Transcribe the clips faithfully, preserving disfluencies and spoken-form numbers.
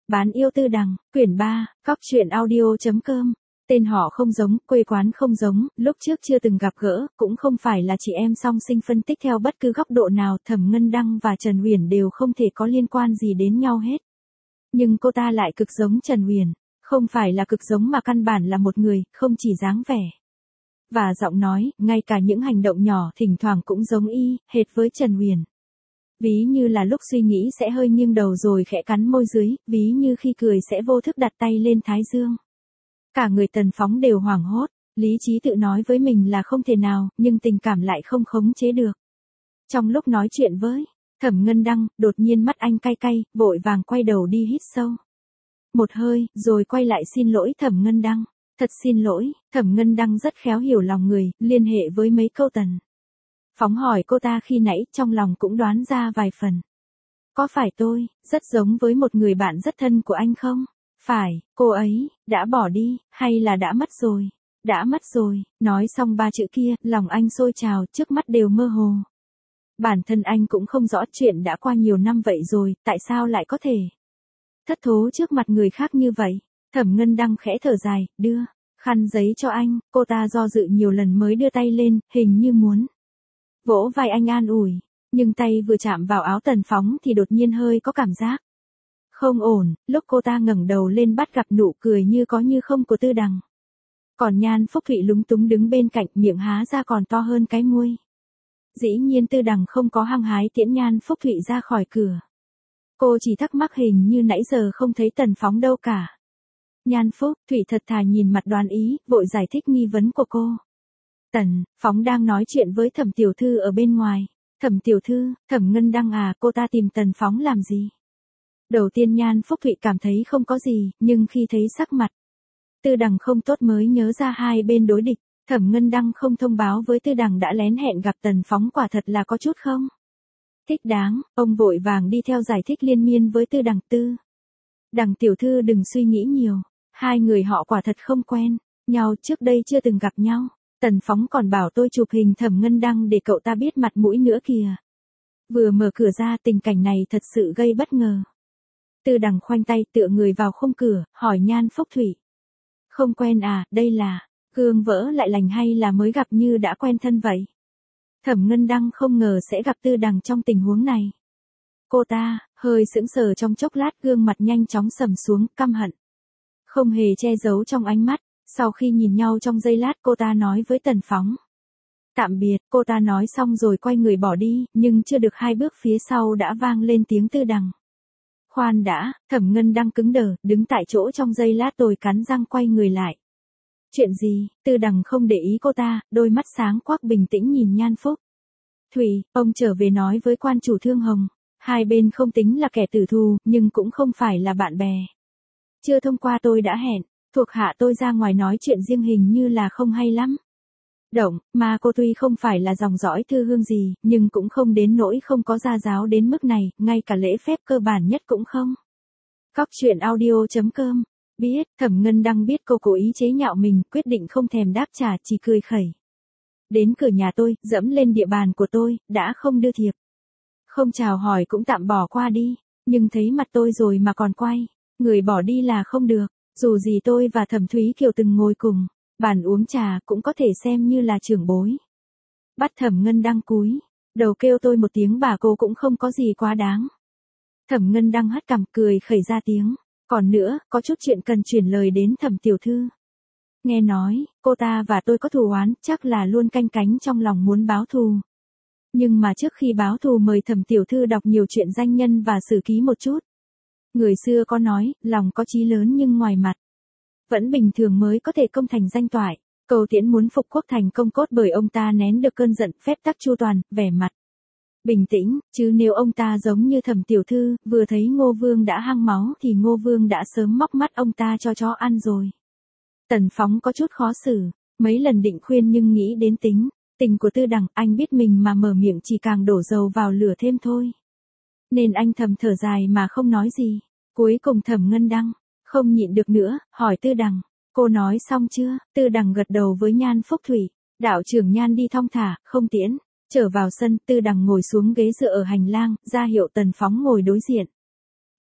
Bán yêu tư đằng, quyển ba, cóc truyện audio chấm com. Tên họ không giống, quê quán không giống, lúc trước chưa từng gặp gỡ, cũng không phải là chị em song sinh. Phân tích theo bất cứ góc độ nào, Thẩm Ngân Đăng và Trần Huyền đều không thể có liên quan gì đến nhau hết. Nhưng cô ta lại cực giống Trần Huyền, không phải là cực giống mà căn bản là một người, không chỉ dáng vẻ và giọng nói, ngay cả những hành động nhỏ thỉnh thoảng cũng giống y, hệt với Trần Huyền. Ví như là lúc suy nghĩ sẽ hơi nghiêng đầu rồi khẽ cắn môi dưới, ví như khi cười sẽ vô thức đặt tay lên thái dương. Cả người Tần Phóng đều hoảng hốt, lý trí tự nói với mình là không thể nào, nhưng tình cảm lại không khống chế được. Trong lúc nói chuyện với Thẩm Ngân Đăng, đột nhiên mắt anh cay cay, vội vàng quay đầu đi hít sâu một hơi, rồi quay lại xin lỗi Thẩm Ngân Đăng. Thật xin lỗi. Thẩm Ngân Đăng rất khéo hiểu lòng người, liên hệ với mấy câu Tần Phóng hỏi cô ta khi nãy, trong lòng cũng đoán ra vài phần. Có phải tôi, rất giống với một người bạn rất thân của anh không? Phải, cô ấy, đã bỏ đi, hay là đã mất rồi? Đã mất rồi. Nói xong ba chữ kia, lòng anh sôi trào, trước mắt đều mơ hồ. Bản thân anh cũng không rõ, chuyện đã qua nhiều năm vậy rồi, tại sao lại có thể thất thố trước mặt người khác như vậy? Thẩm Ngân Đăng khẽ thở dài, đưa khăn giấy cho anh. Cô ta do dự nhiều lần mới đưa tay lên, hình như muốn vỗ vai anh an ủi, nhưng tay vừa chạm vào áo Tần Phóng thì đột nhiên hơi có cảm giác không ổn. Lúc cô ta ngẩng đầu lên bắt gặp nụ cười như có như không của Tư Đằng. Còn Nhan Phúc Thụy lúng túng đứng bên cạnh, miệng há ra còn to hơn cái môi. Dĩ nhiên Tư Đằng không có hăng hái tiễn Nhan Phúc Thụy ra khỏi cửa. Cô chỉ thắc mắc hình như nãy giờ không thấy Tần Phóng đâu cả. Nhan Phúc Thụy thật thà nhìn mặt đoán ý, vội giải thích nghi vấn của cô. Tần Phóng đang nói chuyện với Thẩm tiểu thư ở bên ngoài. Thẩm tiểu thư, Thẩm Ngân Đăng à, cô ta tìm Tần Phóng làm gì? Đầu tiên Nhan Phúc Thụy cảm thấy không có gì, nhưng khi thấy sắc mặt Tư Đằng không tốt mới nhớ ra hai bên đối địch. Thẩm Ngân Đăng không thông báo với Tư Đằng đã lén hẹn gặp Tần Phóng, quả thật là có chút không thích đáng. Ông vội vàng đi theo giải thích liên miên với Tư Đằng. Tư Đằng tiểu thư đừng suy nghĩ nhiều, hai người họ quả thật không quen nhau, trước đây chưa từng gặp nhau. Tần Phóng còn bảo tôi chụp hình Thẩm Ngân Đăng để cậu ta biết mặt mũi nữa kìa. Vừa mở cửa ra, tình cảnh này thật sự gây bất ngờ. Tư Đằng khoanh tay tựa người vào khung cửa, hỏi Nhan Phúc Thụy. Không quen à, đây là gương vỡ lại lành hay là mới gặp như đã quen thân vậy? Thẩm Ngân Đăng không ngờ sẽ gặp Tư Đằng trong tình huống này. Cô ta hơi sững sờ trong chốc lát, gương mặt nhanh chóng sầm xuống, căm hận không hề che giấu trong ánh mắt. Sau khi nhìn nhau trong giây lát, cô ta nói với Tần Phóng. Tạm biệt. Cô ta nói xong rồi quay người bỏ đi, nhưng chưa được hai bước phía sau đã vang lên tiếng Tư Đằng. Khoan đã. Thẩm Ngân Đăng cứng đờ, đứng tại chỗ trong giây lát rồi cắn răng quay người lại. Chuyện gì? Tư Đằng không để ý cô ta, đôi mắt sáng quắc bình tĩnh nhìn Nhan Phúc Thụy. Ông trở về nói với quan chủ Thương Hồng. Hai bên không tính là kẻ tử thù, nhưng cũng không phải là bạn bè. Chưa thông qua tôi đã hẹn thuộc hạ tôi ra ngoài nói chuyện riêng, hình như là không hay lắm. Động, mà cô tuy không phải là dòng dõi Thư Hương gì, nhưng cũng không đến nỗi không có gia giáo đến mức này, ngay cả lễ phép cơ bản nhất cũng không. Cóc truyện audio chấm com. Biết. Thẩm Ngân Đăng biết cô cố ý chế nhạo mình, quyết định không thèm đáp trả, chỉ cười khẩy. Đến cửa nhà tôi, dẫm lên địa bàn của tôi, đã không đưa thiệp, không chào hỏi cũng tạm bỏ qua đi, nhưng thấy mặt tôi rồi mà còn quay người bỏ đi là không được. Dù gì tôi và Thẩm Thúy Kiều từng ngồi cùng bàn uống trà, cũng có thể xem như là trưởng bối. Bắt Thẩm Ngân Đăng cúi đầu kêu tôi một tiếng bà cô cũng không có gì quá đáng. Thẩm Ngân Đăng hất cằm cười khẩy ra tiếng. Còn nữa, có chút chuyện cần chuyển lời đến Thẩm tiểu thư. Nghe nói, cô ta và tôi có thù oán, chắc là luôn canh cánh trong lòng muốn báo thù. Nhưng mà trước khi báo thù mời Thẩm tiểu thư đọc nhiều chuyện danh nhân và sử ký một chút. Người xưa có nói, lòng có chí lớn nhưng ngoài mặt vẫn bình thường mới có thể công thành danh toại. Cầu Tiễn muốn phục quốc thành công cốt bởi ông ta nén được cơn giận, phép tắc chu toàn, vẻ mặt bình tĩnh, chứ nếu ông ta giống như Thẩm tiểu thư, vừa thấy Ngô Vương đã hăng máu thì Ngô Vương đã sớm móc mắt ông ta cho chó ăn rồi. Tần Phóng có chút khó xử, mấy lần định khuyên nhưng nghĩ đến tính tình của Tư Đằng, anh biết mình mà mở miệng chỉ càng đổ dầu vào lửa thêm thôi. Nên anh thầm thở dài mà không nói gì. Cuối cùng Thẩm Ngân Đăng không nhịn được nữa, hỏi Tư Đằng. Cô nói xong chưa? Tư Đằng gật đầu với Nhan Phúc Thụy. Đạo trưởng Nhan đi thong thả, không tiễn. Trở vào sân, Tư Đằng ngồi xuống ghế dựa ở hành lang, ra hiệu Tần Phóng ngồi đối diện.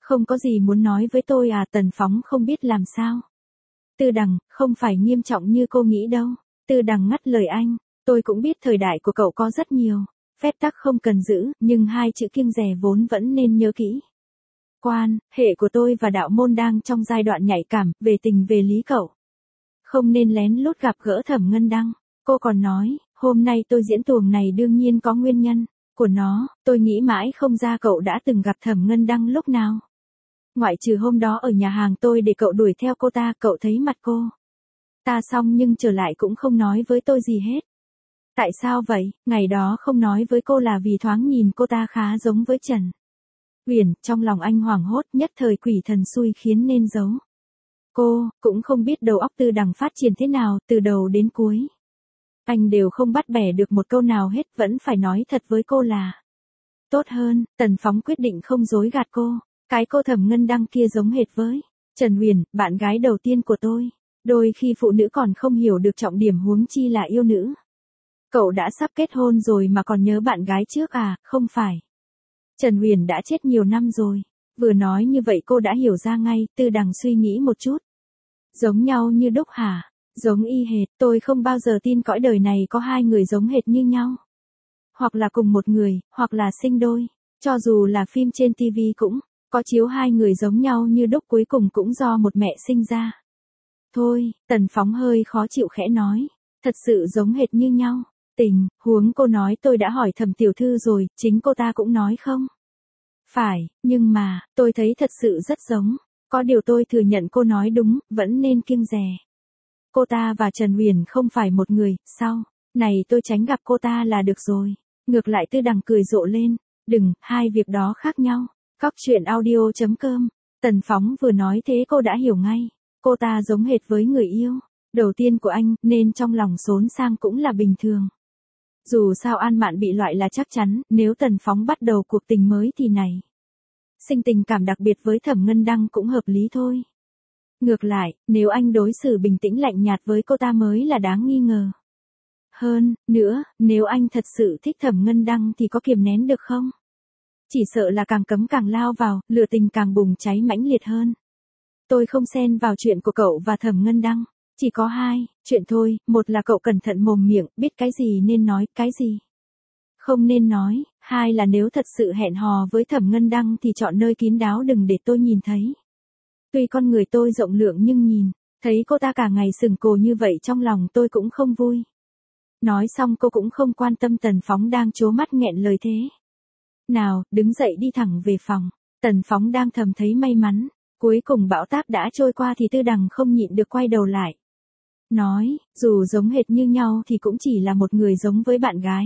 Không có gì muốn nói với tôi à? Tần Phóng không biết làm sao. Tư Đằng, không phải nghiêm trọng như cô nghĩ đâu. Tư Đằng ngắt lời anh, tôi cũng biết thời đại của cậu có rất nhiều phép tắc không cần giữ, nhưng hai chữ kiêng dè vốn vẫn nên nhớ kỹ. Quan hệ của tôi và đạo môn đang trong giai đoạn nhạy cảm, về tình về lý cậu không nên lén lút gặp gỡ Thẩm Ngân Đăng. Cô còn nói, hôm nay tôi diễn tuồng này đương nhiên có nguyên nhân của nó, tôi nghĩ mãi không ra cậu đã từng gặp Thẩm Ngân Đăng lúc nào. Ngoại trừ hôm đó ở nhà hàng tôi để cậu đuổi theo cô ta, cậu thấy mặt cô ta xong nhưng trở lại cũng không nói với tôi gì hết. Tại sao vậy? Ngày đó không nói với cô là vì thoáng nhìn cô ta khá giống với Trần Uyển. Trong lòng anh hoảng hốt, nhất thời quỷ thần xui khiến nên giấu. Cô cũng không biết đầu óc Tư Đằng phát triển thế nào, từ đầu đến cuối anh đều không bắt bẻ được một câu nào hết, vẫn phải nói thật với cô là tốt hơn. Tần Phóng quyết định không dối gạt cô. Cái cô Thẩm Ngân Đăng kia giống hệt với Trần Uyển, bạn gái đầu tiên của tôi. Đôi khi phụ nữ còn không hiểu được trọng điểm, huống chi là yêu nữ. Cậu đã sắp kết hôn rồi mà còn nhớ bạn gái trước à? Không phải. Trần Uyển đã chết nhiều năm rồi. Vừa nói như vậy cô đã hiểu ra ngay. Tư Đằng suy nghĩ một chút. Giống nhau như đúc hả? Giống y hệt. Tôi không bao giờ tin cõi đời này có hai người giống hệt như nhau. Hoặc là cùng một người, hoặc là sinh đôi. Cho dù là phim trên ti vi cũng có chiếu hai người giống nhau như đúc, cuối cùng cũng do một mẹ sinh ra. Thôi, Tần Phóng hơi khó chịu khẽ nói. Thật sự giống hệt như nhau. Tình huống cô nói tôi đã hỏi Thẩm tiểu thư rồi, chính cô ta cũng nói không phải, nhưng mà, tôi thấy thật sự rất giống. Có điều tôi thừa nhận cô nói đúng, vẫn nên kiêng dè. Cô ta và Trần Uyển không phải một người, sau này tôi tránh gặp cô ta là được rồi. Ngược lại Tư Đằng cười rộ lên, đừng, hai việc đó khác nhau. Cóc truyện audio chấm com. Tần Phóng vừa nói thế cô đã hiểu ngay. Cô ta giống hệt với người yêu đầu tiên của anh, nên trong lòng xốn sang cũng là bình thường. Dù sao An Mạn bị loại là chắc chắn, nếu Tần Phóng bắt đầu cuộc tình mới thì này sinh tình cảm đặc biệt với Thẩm Ngân Đăng cũng hợp lý thôi. Ngược lại, nếu anh đối xử bình tĩnh lạnh nhạt với cô ta mới là đáng nghi ngờ. Hơn nữa, nếu anh thật sự thích Thẩm Ngân Đăng thì có kiềm nén được không? Chỉ sợ là càng cấm càng lao vào, lửa tình càng bùng cháy mãnh liệt hơn. Tôi không xen vào chuyện của cậu và Thẩm Ngân Đăng. Chỉ có hai chuyện thôi, một là cậu cẩn thận mồm miệng, biết cái gì nên nói, cái gì không nên nói. Hai là nếu thật sự hẹn hò với Thẩm Ngân Đăng thì chọn nơi kín đáo, đừng để tôi nhìn thấy. Tuy con người tôi rộng lượng nhưng nhìn thấy cô ta cả ngày sừng cồ như vậy trong lòng tôi cũng không vui. Nói xong cô cũng không quan tâm Tần Phóng đang trố mắt nghẹn lời thế nào, đứng dậy đi thẳng về phòng. Tần Phóng đang thầm thấy may mắn. Cuối cùng bão táp đã trôi qua thì Tư Đằng không nhịn được quay đầu lại. Nói, dù giống hệt như nhau thì cũng chỉ là một người giống với bạn gái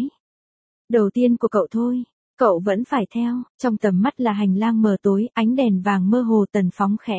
đầu tiên của cậu thôi. Cậu vẫn phải theo. Trong tầm mắt là hành lang mờ tối, ánh đèn vàng mơ hồ. Tần Phóng khẽ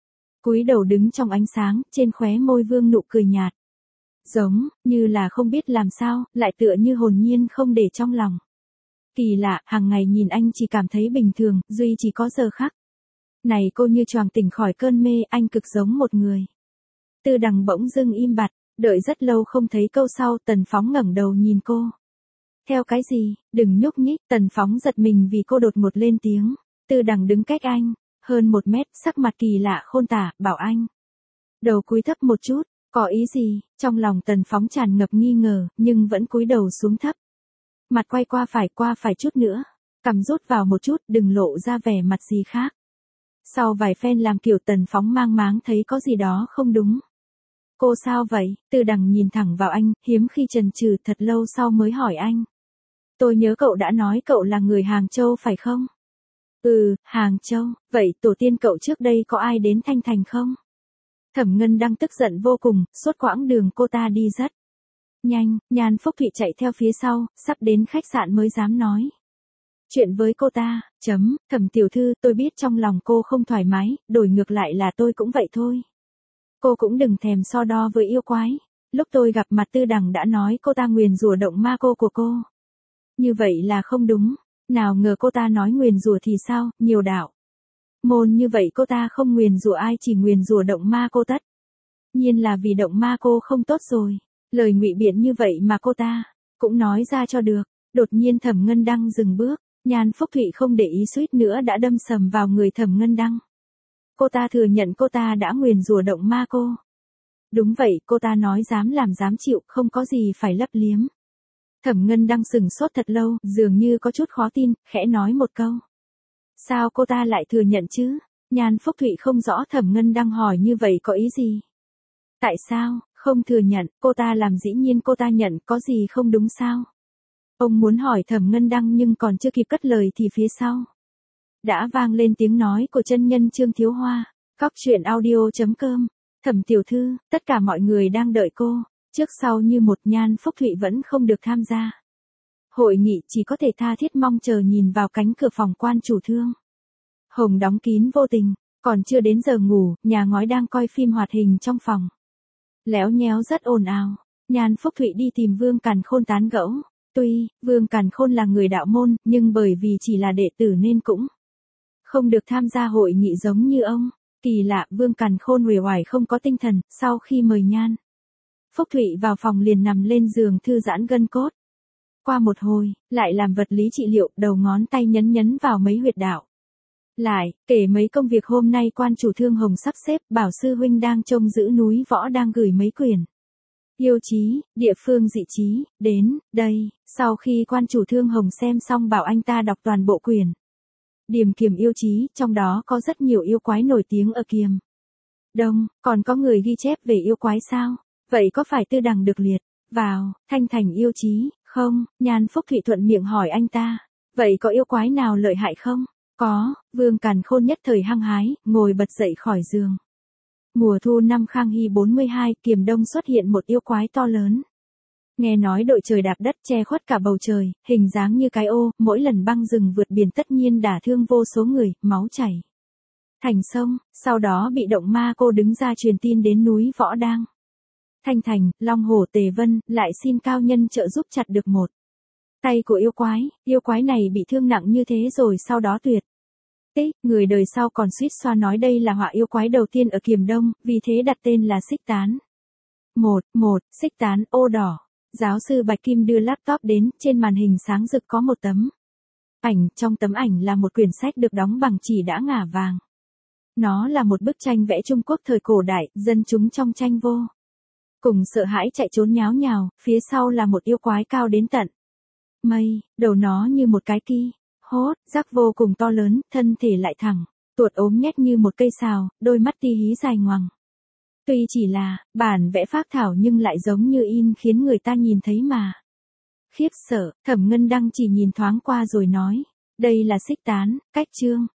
cúi đầu đứng trong ánh sáng, trên khóe môi vương nụ cười nhạt. Giống như là không biết làm sao, lại tựa như hồn nhiên không để trong lòng. Kỳ lạ, hàng ngày nhìn anh chỉ cảm thấy bình thường, duy chỉ có giờ khắc này cô như choàng tỉnh khỏi cơn mê, anh cực giống một người. Tư Đằng bỗng dưng im bặt, đợi rất lâu không thấy câu sau. Tần Phóng ngẩng đầu nhìn cô. Theo cái gì? Đừng nhúc nhích. Tần Phóng giật mình vì cô đột ngột lên tiếng. Tư Đằng đứng cách anh hơn một mét, sắc mặt kỳ lạ khôn tả, bảo anh đầu cúi thấp một chút. Có ý gì? Trong lòng Tần Phóng tràn ngập nghi ngờ, nhưng vẫn cúi đầu xuống thấp. Mặt quay qua phải, qua phải chút nữa. Cằm rút vào một chút, đừng lộ ra vẻ mặt gì khác. Sau vài phen làm kiểu Tần Phóng mang máng thấy có gì đó không đúng. Cô sao vậy? Tư Đằng nhìn thẳng vào anh, hiếm khi chần chừ, thật lâu sau mới hỏi anh. Tôi nhớ cậu đã nói cậu là người Hàng Châu phải không? Ừ, Hàng Châu. Vậy tổ tiên cậu trước đây có ai đến Thanh Thành không? Thẩm Ngân Đăng tức giận vô cùng, suốt quãng đường cô ta đi rất nhanh. Nhan Phúc Thụy chạy theo phía sau, sắp đến khách sạn mới dám nói chuyện với cô ta. Chấm, Thẩm tiểu thư, tôi biết trong lòng cô không thoải mái, đổi ngược lại là tôi cũng vậy thôi. Cô cũng đừng thèm so đo với yêu quái. Lúc tôi gặp mặt Tư Đằng đã nói cô ta nguyền rủa động ma cô của cô. Như vậy là không đúng. Nào ngờ cô ta nói nguyền rủa thì sao, nhiều đạo môn như vậy cô ta không nguyền rủa ai, chỉ nguyền rủa động ma cô tất nhiên là vì động ma cô không tốt rồi. Lời ngụy biện như vậy mà cô ta cũng nói ra cho được. Đột nhiên Thẩm Ngân Đăng dừng bước. Nhan Phúc Thụy không để ý suýt nữa đã đâm sầm vào người Thẩm Ngân Đăng. Cô ta thừa nhận cô ta đã nguyền rủa động ma cô. Đúng vậy, cô ta nói dám làm dám chịu, không có gì phải lấp liếm. Thẩm Ngân Đăng sừng sốt thật lâu, dường như có chút khó tin, khẽ nói một câu. Sao cô ta lại thừa nhận chứ? Nhan Phúc Thụy không rõ Thẩm Ngân Đăng hỏi như vậy có ý gì. Tại sao, không thừa nhận, cô ta làm dĩ nhiên cô ta nhận, có gì không đúng sao? Ông muốn hỏi Thẩm Ngân Đăng nhưng còn chưa kịp cất lời thì phía sau đã vang lên tiếng nói của chân nhân Trương Thiếu Hoa. Cóc truyện audio chấm com. Thẩm tiểu thư, tất cả mọi người đang đợi cô. Trước sau như một, Nhan Phúc Thụy vẫn không được tham gia hội nghị, chỉ có thể tha thiết mong chờ nhìn vào cánh cửa phòng quan chủ thương. Hồng đóng kín vô tình, còn chưa đến giờ ngủ, nhà ngói đang coi phim hoạt hình trong phòng. Léo nhéo rất ồn ào. Nhan Phúc Thụy đi tìm Vương Càn Khôn tán gẫu. Tuy, Vương Càn Khôn là người đạo môn, nhưng bởi vì chỉ là đệ tử nên cũng không được tham gia hội nghị giống như ông. Kỳ lạ, Vương Càn Khôn uể oải không có tinh thần, sau khi mời Nhan Phúc Thụy vào phòng liền nằm lên giường thư giãn gân cốt. Qua một hồi, lại làm vật lý trị liệu, đầu ngón tay nhấn nhấn vào mấy huyệt đạo. Lại, kể mấy công việc hôm nay quan chủ Thương Hồng sắp xếp, bảo sư huynh đang trông giữ núi võ đang gửi mấy quyển yêu chí, địa phương dị chí, đến, đây. Sau khi quan chủ Thương Hồng xem xong bảo anh ta đọc toàn bộ quyển Điềm Kiềm yêu chí, trong đó có rất nhiều yêu quái nổi tiếng ở Kiềm Đông, còn có người ghi chép về yêu quái sao? Vậy có phải Tư Đằng được liệt vào Thanh Thành yêu chí, không? Nhan Phúc Thụy thuận miệng hỏi anh ta. Vậy có yêu quái nào lợi hại không? Có, Vương Càn Khôn nhất thời hăng hái, ngồi bật dậy khỏi giường. Mùa thu năm Khang Hy bốn mươi hai, Kiềm Đông xuất hiện một yêu quái to lớn. Nghe nói đội trời đạp đất che khuất cả bầu trời, hình dáng như cái ô, mỗi lần băng rừng vượt biển tất nhiên đả thương vô số người, máu chảy thành sông, sau đó bị động ma cô đứng ra truyền tin đến núi Võ Đang. Thanh Thành, Long Hổ Tề Vân, lại xin cao nhân trợ giúp chặt được một tay của yêu quái, yêu quái này bị thương nặng như thế rồi sau đó tuyệt tích, người đời sau còn suýt xoa nói đây là họa yêu quái đầu tiên ở Kiềm Đông, vì thế đặt tên là Xích Tán. Một, một, Xích Tán, ô đỏ. Giáo sư Bạch Kim đưa laptop đến, trên màn hình sáng rực có một tấm ảnh, trong tấm ảnh là một quyển sách được đóng bằng chỉ đã ngả vàng. Nó là một bức tranh vẽ Trung Quốc thời cổ đại, dân chúng trong tranh vô cùng sợ hãi chạy trốn nháo nhào, phía sau là một yêu quái cao đến tận mây, đầu nó như một cái ki hốt, rắc vô cùng to lớn, thân thể lại thẳng, tuột ốm nhách như một cây sào, đôi mắt ti hí dài ngoằng. Tuy chỉ là bản vẽ phác thảo nhưng lại giống như in khiến người ta nhìn thấy mà khiếp sợ. Thẩm Ngân Đăng chỉ nhìn thoáng qua rồi nói, đây là Xích Tán, cách chương.